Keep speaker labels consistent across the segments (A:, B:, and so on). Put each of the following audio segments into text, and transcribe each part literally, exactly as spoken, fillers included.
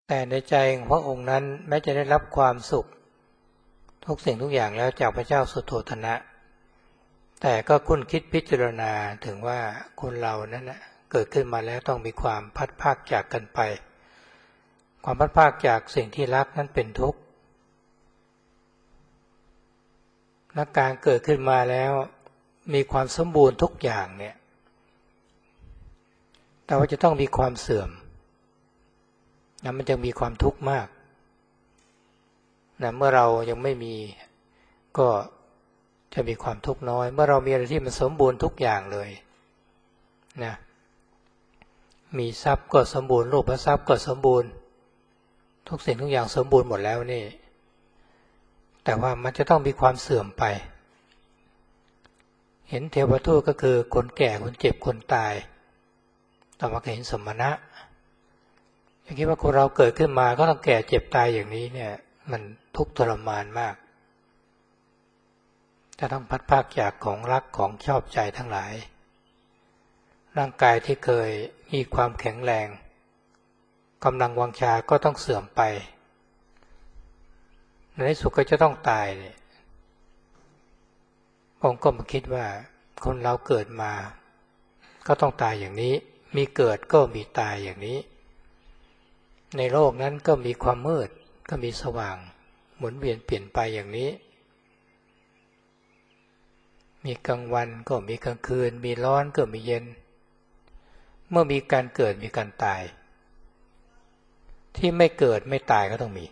A: แต่ในใจของพระองค์นั้นแม้จะได้รับความสุขทุกสิ่งทุกอย่างแล้วจากพระเจ้าสุโธทนะแต่ก็คุ้นคิดพิจารณาถึงว่าคนเรานั้นนะเกิดขึ้นมาแล้วต้องมีความพัดพรากจากกันไปความพัดพรากจากสิ่งที่รักนั้นเป็นทุกข์และการเกิดขึ้นมาแล้วมีความสมบูรณ์ทุกอย่างเนี่ยแต่ว่าจะต้องมีความเสื่อมนะมันจะมีความทุกข์มากนะเมื่อเรายังไม่มีก็จะมีความทุกข์น้อยเมื่อเรามีอะไรที่มันสมบูรณ์ทุกอย่างเลยนะมีทรัพย์ก็สมบูรณ์รูปทรัพย์ก็สมบูรณ์ทุกสิ่งทุกอย่างสมบูรณ์หมดแล้วนี่แต่ว่ามันจะต้องมีความเสื่อมไปเห็นเทวทูตก็คือคนแก่คนเจ็บคนตายต่อมาก็เห็นสมณะอย่างคิดว่าคนเราเกิดขึ้นมาก็ต้องแก่เจ็บตายอย่างนี้เนี่ยมันทุกข์ทรมานมากจะต้องพัดพรากจากของรักของชอบใจทั้งหลายร่างกายที่เคยมีความแข็งแรงกำลังวังชาก็ต้องเสื่อมไปในที่สุดก็จะต้องตายเลยผมก็มาคิดว่าคนเราเกิดมาก็ต้องตายอย่างนี้มีเกิดก็มีตายอย่างนี้ในโลกนั้นก็มีความมืดก็มีสว่างหมุนเวียนเปลี่ยนไปอย่างนี้มีกลางวันก็มีกลางคืนมีร้อนก็มีเย็นเมื่อมีการเกิดมีการตายที่ไม่เกิดไม่ตายก็ต้องมี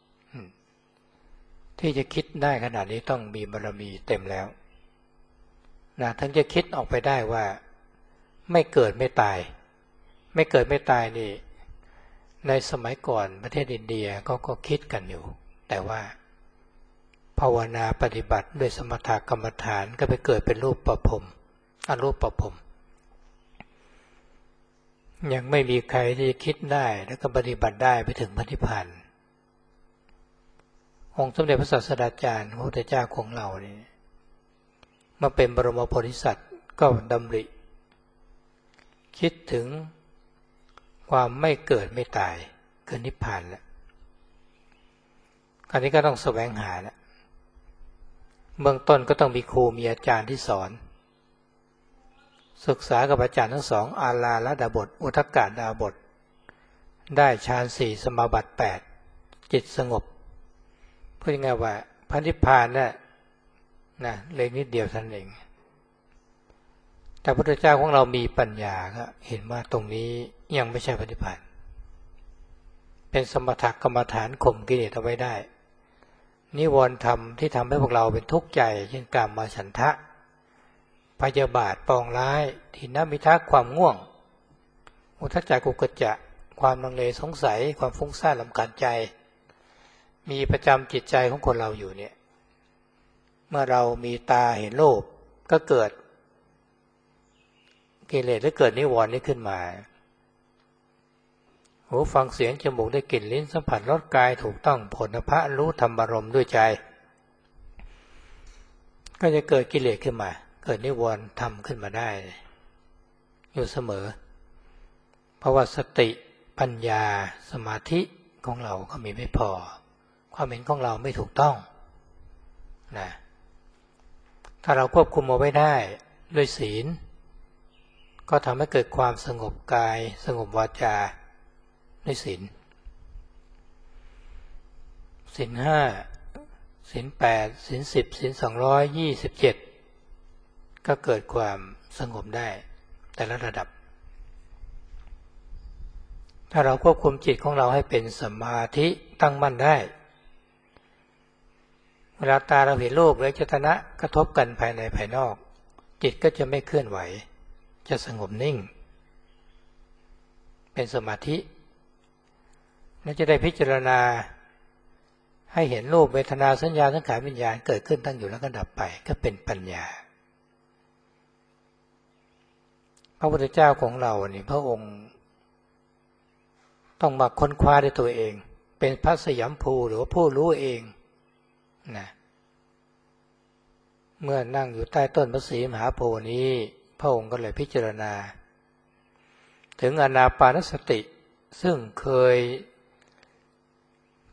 A: ที่จะคิดได้ขนาดนี้ต้องมีบารมีเต็มแล้วนะทั้งจะคิดออกไปได้ว่าไม่เกิดไม่ตายไม่เกิดไม่ตายนี่ในสมัยก่อนประเทศอินเดียก็ก็คิดกันอยู่แต่ว่าภาวนาปฏิบัติด้วยสมถกรรมฐานก็ไปเกิดเป็นรูปประพรหมอรูปประพรหมยังไม่มีใครที่จะคิดได้แล้วก็ปฏิบัติได้ไปถึงพระนิพพานองค์สมเด็จพระศาสดาจารย์พระพุทธเจ้าของเราเนี่ยมาเป็นบรมโพธิสัตว์ก็ดำริคิดถึงความไม่เกิดไม่ตายคือนิพพานแล้วคราวนี้ก็ต้องแสวงหาแล้วเบื้องต้นก็ต้องมีครูมีอาจารย์ที่สอนศึกษากับอาจารย์ทั้งสองอาลาลดาบทอุทกดาบทได้ฌานสี่สมาบัติแปดจิตสงบพูดง่ายๆว่าพระนิพพานน่ะนะเล็กนิดเดียวเท่านั้นเองแต่พระพุทธเจ้าของเรามีปัญญาก็เห็นว่าตรงนี้ยังไม่ใช่พระนิพพานเป็นสมถกรรมฐานข่มกิเลสเอาไว้ได้นิวรณ์ธรรมที่ทำให้พวกเราเป็นทุกข์ใจเช่นกามมาฉันทะพยาบาทปองร้ายทิฏฐิมิทะความง่วงอุทธัจจะกุกุจจะความลังเลสงสัยความฟุ้งซ่านรำคาญใจมีประจำจิตใจของคนเราอยู่เนี่ยเมื่อเรามีตาเห็นโลกก็เกิดกิเลสหรือเกิดนิวรณ์นี้ขึ้นมาหูฟังเสียงจมูกได้กลิ่นลิ้นสัมผัสรสกายถูกต้องโผฏฐัพพะรู้ธรรมารมณ์ด้วยใจก็จะเกิดกิเลสขึ้นมาเกิดนิวรณ์ทำขึ้นมาได้อยู่เสมอเพราะว่าสติปัญญาสมาธิของเราก็มีไม่พอความเห็นของเราไม่ถูกต้องนะถ้าเราควบคุมเอาไว้ได้ด้วยศีลก็ทำให้เกิดความสงบกายสงบวาจาด้วยศีลศีลห้าศีลแปดศีลสิบศีลสองร้อยยี่สิบเจ็ดก็เกิดความสงบได้แต่ละระดับถ้าเราควบคุมจิตของเราให้เป็นสมาธิตั้งมั่นได้เวลาตาเราเห็นรูปหรือจตนะกระทบกันภายในภายนอกจิตก็จะไม่เคลื่อนไหวจะสงบนิ่งเป็นสมาธิและจะได้พิจารณาให้เห็นรูปเวทนาสัญญาสังขารวิญญาณเกิดขึ้นตั้งอยู่แล้วก็ดับไปก็เป็นปัญญาพระพุทธเจ้าของเรานี่พระองค์ต้องมาค้นคว้าด้วยตัวเองเป็นพระสยามภูหรือว่าผู้รู้เองนะเมื่อนั่งอยู่ใต้ต้นพระศรีมหาโพธิ์นี้พระองค์ก็เลยพิจารณาถึงอานาปานสติซึ่งเคย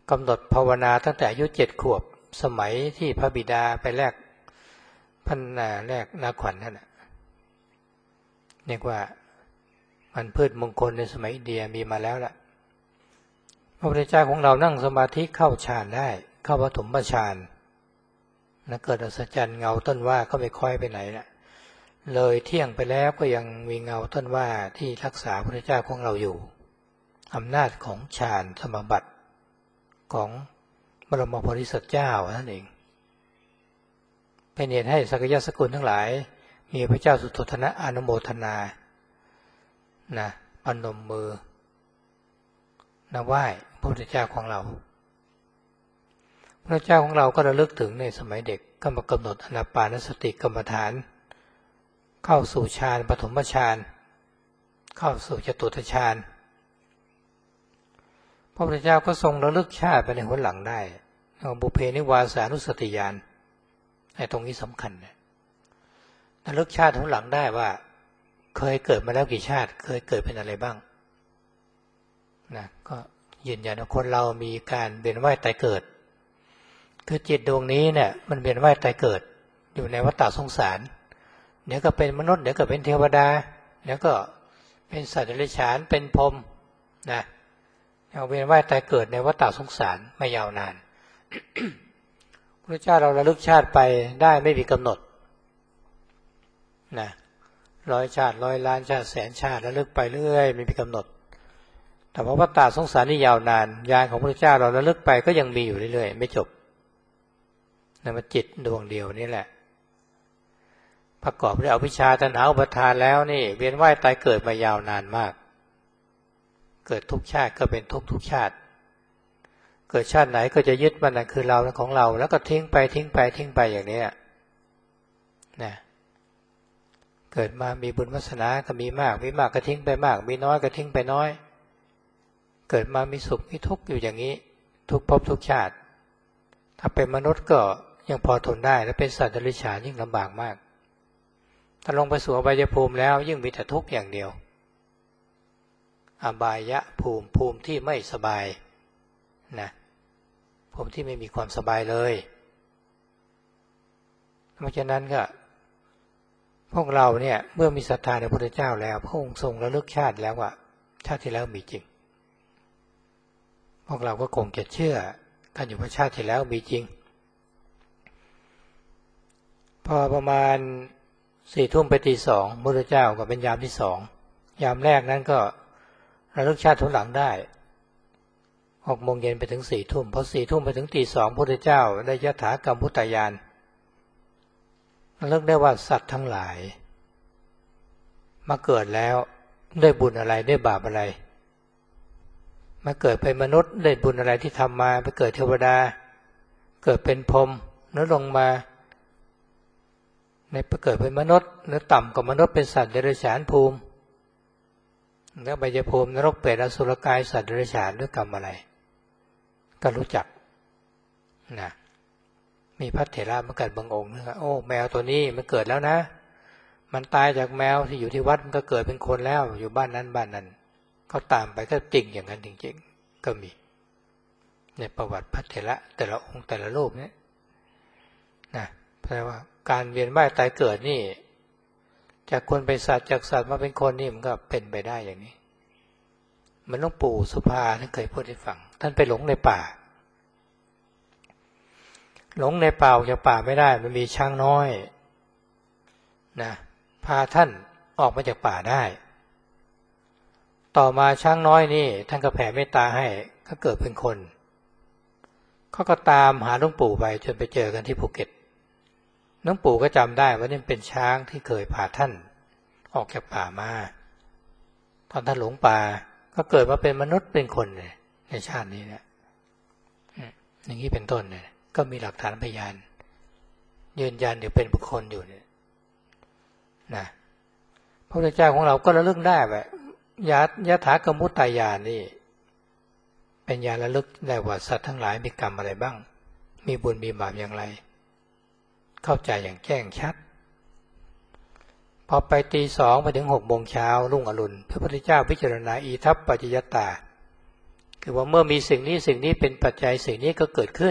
A: กำหนดภาวนาตั้งแต่อายุเจ็ดขวบสมัยที่พระบิดาไปแลกพันนาแลกนาขวัญนั่นแหละเรียกว่ามันพืชมงคลในสมัยอินเดียมีมาแล้วล่ะพระพุทธเจ้าของเรานั่งสมาธิเข้าฌานได้เข้าปฐมฌานนะเกิดอัศจรรย์เงาต้นว่าก็ไม่ค่อยไปไหนละเลยเที่ยงไปแล้วก็ยังมีเงาต้นว่าที่รักษาพระพุทธเจ้าของเราอยู่อำนาจของฌานสมาบัติของบรมโพธิสัตว์เจ้านั่นเองเป็นเหตุให้สักยะสกุลทั้งหลายมีพระเจ้าสุโธทนะอนุโมทนานะปนมมือนะไหว้พระพุทธเจ้าของเราพระเจ้าของเราก็ระลึกถึงในสมัยเด็กก็มากำหนดอานาปานสติกรรมฐานเข้าสู่ฌานปฐมฌานเข้าสู่จตุตฌานพระพุทธเจ้าก็ทรงระลึกชาติไปในหนหลังได้บุพเพนิวาสานุสติญาณไอ้ตรงนี้สำคัญนะระลึกชาติหนหลังได้ว่าเคยเกิดมาแล้วกี่ชาติเคยเกิดเป็นอะไรบ้างนะก็ยืนยันว่าคนเรามีการเวียนว่ายตายเกิดคือจิตดวงนี้เนี่ยมันเวียนว่ายตายเกิดอยู่ในวัฏฏะสงสารเดี๋ยวก็เป็นมนุษย์เดี๋ยวก็เป็นเทวดาเดี๋ยวก็เป็นสัตว์เดรัจฉานเป็นพรหมนะเราเวียนว่ายตายเกิดในวัฏฏะสงสารไม่ยาวนาน พระเจ้าเราระลึกชาติไปได้ไม่มีกำหนดนะร้อยชาติร้อยล้านชาติแสนชาติระลึกไปเรื่อยไม่มีกำหนดแต่ว่าวัฏฏะสงสารนี่ยาวนานญาณของพระเจ้าเราระลึกไปก็ยังมีอยู่เรื่อยๆไม่จบนั่นมันจิตดวงเดียวนี่แหละประกอบด้วยอวิชชาตัณหาอุปาทานแล้วนี่เวียนว่ายตายเกิดมายาวนานมากเกิดทุกชาติก็เป็นทุกทุกชาติเกิดชาติไหนก็จะยึดมันนั่นคือเราของเราแล้วก็ทิ้งไปทิ้งไปทิ้งไปอย่างนี้นะเกิดมามีบุญวาสนาก็มีมากมีมากก็ทิ้งไปมากมีน้อยก็ทิ้งไปน้อยเกิดมามีสุขมีทุกข์อยู่อย่างนี้ทุกภพทุกชาติถ้าเป็นมนุษย์ก็ยังพอทนได้แล้วเป็นสัตว์เดรัจฉานยิ่งลำบากมากถ้าลงไปสู่อบายภูมิแล้วยิ่งมีแต่ทุกข์อย่างเดียวอบายภูมิภูมิที่ไม่สบายนะภูมิที่ไม่มีความสบายเลยเพราะฉะนั้นก็พวกเราเนี่ยเมื่อมีศรัทธาในพระพุทธเจ้าแล้วพระองค์ทรงระลึกชาติแล้วว่าชาติที่แล้วมีจริงพวกเราก็คงจะเชื่อกันอยู่ว่าชาติที่แล้วมีจริงพอประมาณสี่ทุ่มไปตีสองพระพุทธเจ้าก็เป็นยามที่สองยามแรกนั้นก็ระลึกชาติทุนหลังได้หกโมงเย็นไปถึงสี่ทุ่มพอสี่ทุ่มไปถึงตีสองพระพุทธเจ้าได้ยถากรรมพุทธญาณระลึกได้ว่าสัตว์ทั้งหลายมาเกิดแล้วได้บุญอะไรได้บาปอะไรมาเกิดเป็นมนุษย์ได้บุญอะไรที่ทำมาไปเกิดเทวดาเกิดเป็นพรหมแล้วลงมาในไปเกิดเป็นมนุษย์หรือต่ำกว่ามนุษย์เป็นสัตว์เดรัจฉานภูมิแล้วอบายภูมินรกเปรตอสุรกายสัตว์เดรัจฉานด้วยกรรมอะไรก็รู้จักนะมีพระเถระมาเกิดบางองค์นะครับโอ้แมวตัวนี้มันเกิดแล้วนะมันตายจากแมวที่อยู่ที่วัดมันก็เกิดเป็นคนแล้วอยู่บ้านนั้นบ้านนั้นเขาตามไปก็จริงอย่างนั้นจริงๆก็มีในประวัติพระเถระแต่ละองค์แต่ละรูปเนี่ยนะแปลว่าการเวียนว่ายตายเกิดนี่จากคนเป็นสัตว์จากสัตว์มาเป็นคนนี่มันก็เป็นไปได้อย่างนี้เหมือนหลวงปู่สุภาท่านเคยพูดให้ฟังท่านไปหลงในป่าหลงในป่าออกจากป่าไม่ได้มันมีช้างน้อยนะพาท่านออกมาจากป่าได้ต่อมาช้างน้อยนี่ท่านก็แผ่เมตตาให้ก็เกิดเป็นคนเขาก็ตามหาหลวงปู่ไปจนไปเจอกันที่ภูเก็ตหลวงปู่ก็จำได้ว่านี่เป็นช้างที่เคยพาท่านออกจากป่ามาตอนท่านหลงป่าก็เกิดมาเป็นมนุษย์เป็นคนเลยในชาตินี้เนี่ยอย่างนี้เป็นต้นเนี่ยก็มีหลักฐานพยานยืนยันอยู่เป็นบุคคลอยู่เนี่ยนะพระพุทธเจ้าของเราก็ระลึกได้แบบยะยะถากรรมมุตตายานนี่เป็นญาณระลึกได้ว่าสัตว์ทั้งหลายมีกรรมอะไรบ้างมีบุญมีบาปอย่างไรเข้าใจอย่างแจ้งชัดพอไปตีสองไปถึงหกโมงเช้ารุ่งอรุณพระพุทธเจ้าพิจารณาอีทัปปัจจยตา คคือว่าเมื่อมีสิ่งนี้สิ่งนี้เป็นปัจจัยสิ่งนี้ก็เกิดขึ้น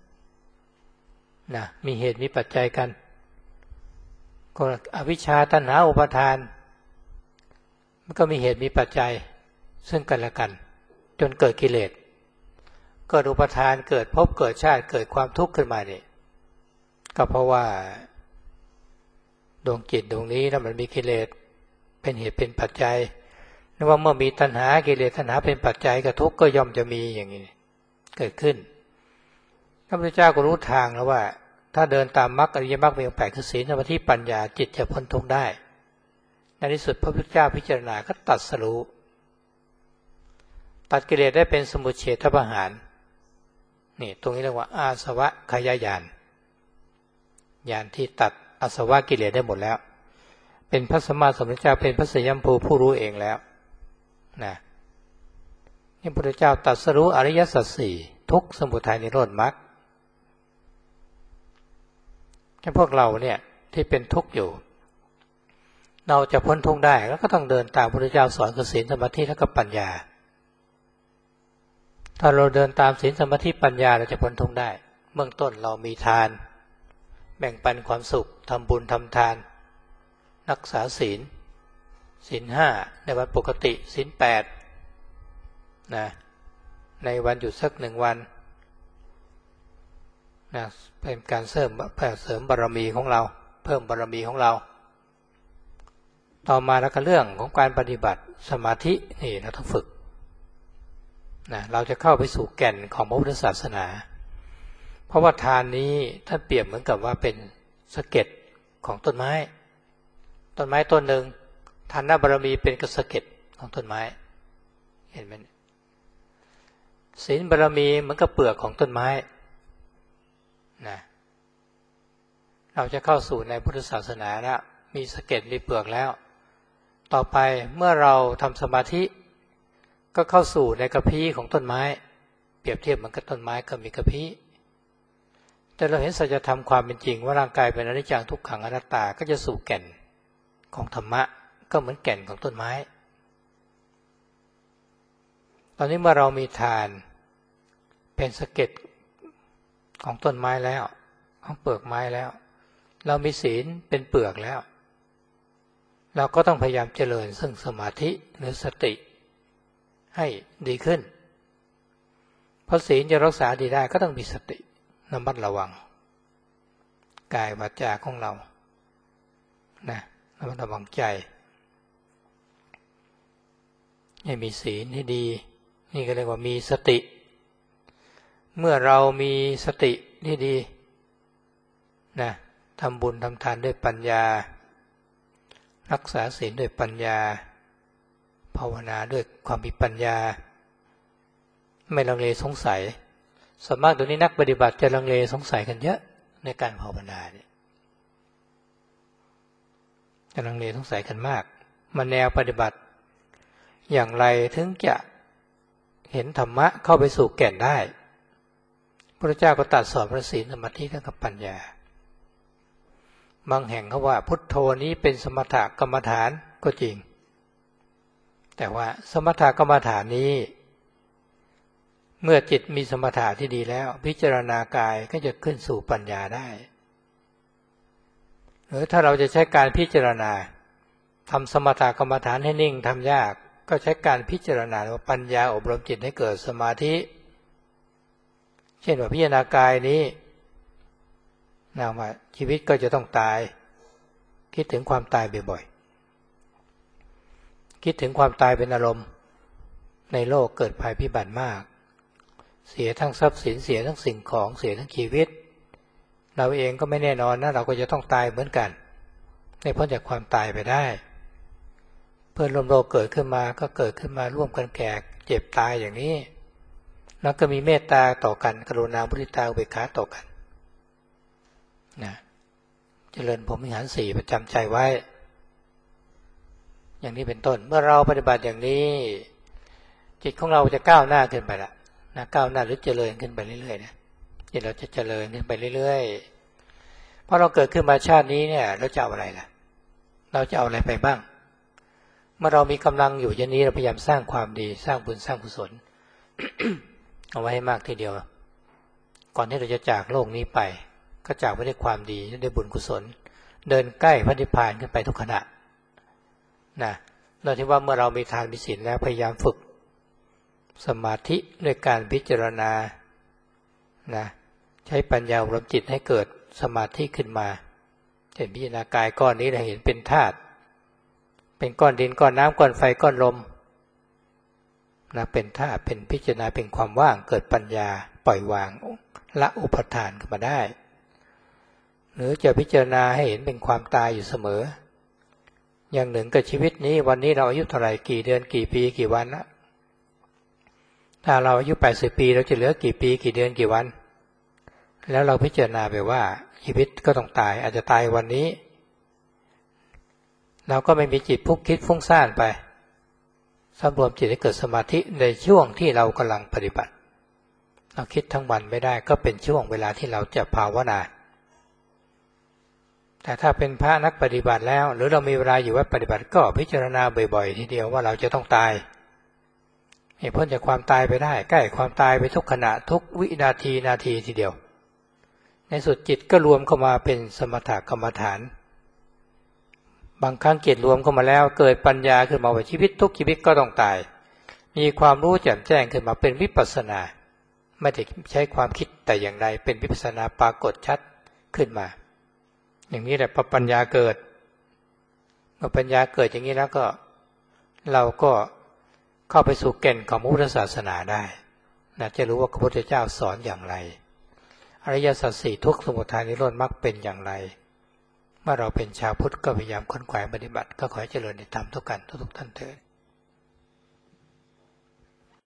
A: นะมีเหตุมีปัจจัยกันก็อวิชชาตัณหาอุปาทานมันก็มีเหตุมีปัจจัยซึ่งกันและกันจนเกิดกิเลสเกิดอุปาทานเกิดภพเกิดชาติเกิดความทุกข์ขึ้นมานี่ก็เพราะว่าดวงจิตดวงนี้นะมันมีกิเลสเป็นเหตุเป็นปัจจัยนึกว่าเมื่อมีตัณหากิเลสตัณหาเป็นปัจจัยก็ทุกข์ก็ย่อมจะมีอย่างนี้เกิดขึ้นพระพุทธเจ้าก็รู้ทางแล้วว่าถ้าเดินตามมรรคอริยมรรคมีองค์แปดคือศีลสมาธิปัญญาจิตจะพ้นทุกข์ได้ในที่สุดพระพุทธเจ้าพิจารณาก็ตรัสรู้ตัดกิเลสได้เป็นสมุจเฉทประหารนี่ตรงนี้เรียกว่าอาสวะขยายานญาณที่ตัดอาสวะกิเลสได้หมดแล้วเป็นพระสัมมาสัมพุทธเจ้าเป็นพระสัยยัมภูผู้รู้เองแล้วนะนี่พระพุทธเจ้าตรัสรู้อริยสัจสี่ทุกข์สมุทัยนิโรธมรรคแค่พวกเราเนี่ยที่เป็นทุกข์อยู่เราจะพ้นทุกข์ได้แล้วก็ต้องเดินตามพระพุทธเจ้าสอนคือศีลสมาธิและก็ปัญญาถ้าเราเดินตามศีลสมาธิปัญญาเราจะพ้นทุกข์ได้เบื้องต้นเรามีทานแบ่งปันความสุขทำบุญทำทานรักษาศีลศีลห้าในวันปกติศีลแปดนะในวันหยุดสักหนึ่งวันนะเป็นการเสริมเสริมบารมีของเราเพิ่มบารมีของเราต่อมาแล้วก็เรื่องของการปฏิบัติสมาธินี่เราต้องฝึกนะเราจะเข้าไปสู่แก่นของพระพุทธศาสนาเพราะว่าทานนี้ท่านเปรียบเหมือนกับว่าเป็นสะเก็ดของต้นไม้ต้นไม้ต้นหนึ่งทานบารมีเป็นกระสะเก็ดของต้นไม้เห็นไหมศีลบารมีเหมือนกับเปลือกของต้นไม้นะเราจะเข้าสู่ในพุทธศาสนาแล้วมีสะเก็ดมีเปลือกแล้วต่อไปเมื่อเราทำสมาธิก็เข้าสู่ในกระพี้ของต้นไม้เปรียบเทียบเหมือนกับต้นไม้ก็มีกระพี้แต่เราเห็นสัจธรรมความเป็นจริงว่าร่างกายเป็นอนิจจังทุกขังอนัตตาก็จะสู่แก่นของธรรมะก็เหมือนแก่นของต้นไม้ตอนนี้เมื่อเรามีทานเป็นสะเก็ดของต้นไม้แล้วของเปลือกไม้แล้วเรามีศีลเป็นเปลือกแล้วเราก็ต้องพยายามเจริญซึ่งสมาธิหรือสติให้ดีขึ้นเพราะศีลจะรักษาดีได้ก็ต้องมีสติระมัดระวังกายวาจาของเรานะระมัดระวังใจให้มีศีลให้ดีนี่ก็เรียกว่ามีสติเมื่อเรามีสติที่ดีนะทำบุญทำทานด้วยปัญญารักษาศีลด้วยปัญญาภาวนาด้วยความมีปัญญาไม่ลังเลสงสัยส่วนมากตรงนี้นักปฏิบัติจะลังเลสงสัยกันเยอะในการภาวนาเนี่ยจะลังเลสงสัยกันมากมันแนวปฏิบัติอย่างไรถึงจะเห็นธรรมะเข้าไปสู่แก่นได้พระเจ้าก็ตรัสสอนพระศีลสมาธิและก็ปัญญาบางแห่งเขาว่าพุทโธนี้เป็นสมถกรรมฐานก็จริงแต่ว่าสมถกรรมฐานนี้เมื่อจิตมีสมถะที่ดีแล้วพิจารณากายก็จะขึ้นสู่ปัญญาได้หรือถ้าเราจะใช้การพิจารณาทำสมถกรรมฐานให้นิ่งทำยากก็ใช้การพิจารณาว่าปัญญาอบรมจิตให้เกิดสมาธิเช่นว่าพิจารณากายนี้นะว่าชีวิตก็จะต้องตายคิดถึงความตายบ่อยๆคิดถึงความตายเป็นอารมณ์ในโลกเกิดภัยพิบัติมากเสียทั้งทรัพย์สินเสียทั้งสิ่งของเสียทั้งชีวิตเราเองก็ไม่แน่นอนนะเราก็จะต้องตายเหมือนกันไม่พ้นจากความตายไปได้เพื่อนร่วมโลกเกิดขึ้นมาก็เกิดขึ้นมาร่วมกันแก่เจ็บตายอย่างนี้แล้วก็มีเมตตาต่อกันกรุณามุทิตาอุเบกขาต่อกันนะเจริญพรหมวิหารสี่ประจำใจไว้อย่างนี้เป็นต้นเมื่อเราปฏิบัติอย่างนี้จิตของเราจะก้าวหน้าขึ้นไปละนะก้าวหน้าหรือเจริญขึ้นไปเรื่อยๆนะจิตเราจะเจริญขึ้นไปเรื่อยๆเพราะเราเกิดขึ้นมาชาตินี้เนี่ยเราจะเอาอะไรล่ะเราจะเอาอะไรไปบ้างเมื่อเรามีกำลังอยู่อย่างนี้เราพยายามสร้างความดีสร้างบุญสร้างกุศลเอาไว้ให้มากทีเดียวก่อนที่เราจะจากโลกนี้ไปก็จากไปด้วยความดีด้วยบุญกุศลเดินใกล้พระนิพพานขึ้นไปทุกขณะนะเราที่ว่าเมื่อเรามีทานมีศีลแล้วพยายามฝึกสมาธิด้วยการพิจารณานะใช้ปัญญาอบรมจิตให้เกิดสมาธิขึ้นมาเห็นพิจารณากายก้อนนี้เราเห็นเป็นธาตุเป็นก้อนดินก้อนน้ำก้อนไฟก้อนลมนะเป็นธาตุเป็นพิจารณาเป็นความว่างเกิดปัญญาปล่อยวางละอุปทานขึ้นมาได้หรือจะพิจารณาให้เห็นเป็นความตายอยู่เสมออย่างหนึ่งกับชีวิตนี้วันนี้เราอายุเท่าไหร่กี่เดือนกี่ปีกี่วันนะถ้าเราอายุแปดสิบปีเราจะเหลือกี่ปีกี่เดือนกี่วันแล้วเราพิจารณาไปว่าชีวิตก็ต้องตายอาจจะตายวันนี้เราก็ไม่มีจิตพุกคิดฟุ้งซ่านไปสำรวมจิตให้เกิดสมาธิในช่วงที่เรากำลังปฏิบัติเราคิดทั้งวันไม่ได้ก็เป็นช่วงเวลาที่เราจะภาวนาแต่ถ้าเป็นพระนักปฏิบัติแล้วหรือเรามีเวลาอยู่วัดปฏิบัติก็พิจารณาบ่อยๆทีเดียวว่าเราจะต้องตายให้พ้นจากความตายไปได้ใกล้ความตายไปทุกขณะทุกวินาทีนาทีทีเดียวในสุดจิตก็รวมเข้ามาเป็นสมถกรรมฐานบางครั้งจิตรวมเข้ามาแล้วเกิดปัญญาขึ้นมาว่าชีวิตทุกชีวิตก็ต้องตายมีความรู้แจ่มแจ้งขึ้นมาเป็นวิปัสสนาไม่ได้ใช้ความคิดแต่อย่างใดเป็นวิปัสสนาปรากฏชัดขึ้นมาอย่างนี้แหละพอปัญญาเกิดเมื่อปัญญาเกิดอย่างนี้แล้วก็เราก็เข้าไปสู่แก่นของพุทธศาสนาได้นะจะรู้ว่าพระพุทธเจ้าสอนอย่างไรอริยสัจสี่ทุกข์สมุทัยนิโรธมรรคเป็นอย่างไรเมื่อเราเป็นชาวพุทธก็พยายามค้นคว้าปฏิบัติก็ขอให้เจริญในธรรมทุกกันทุกท่านเถิด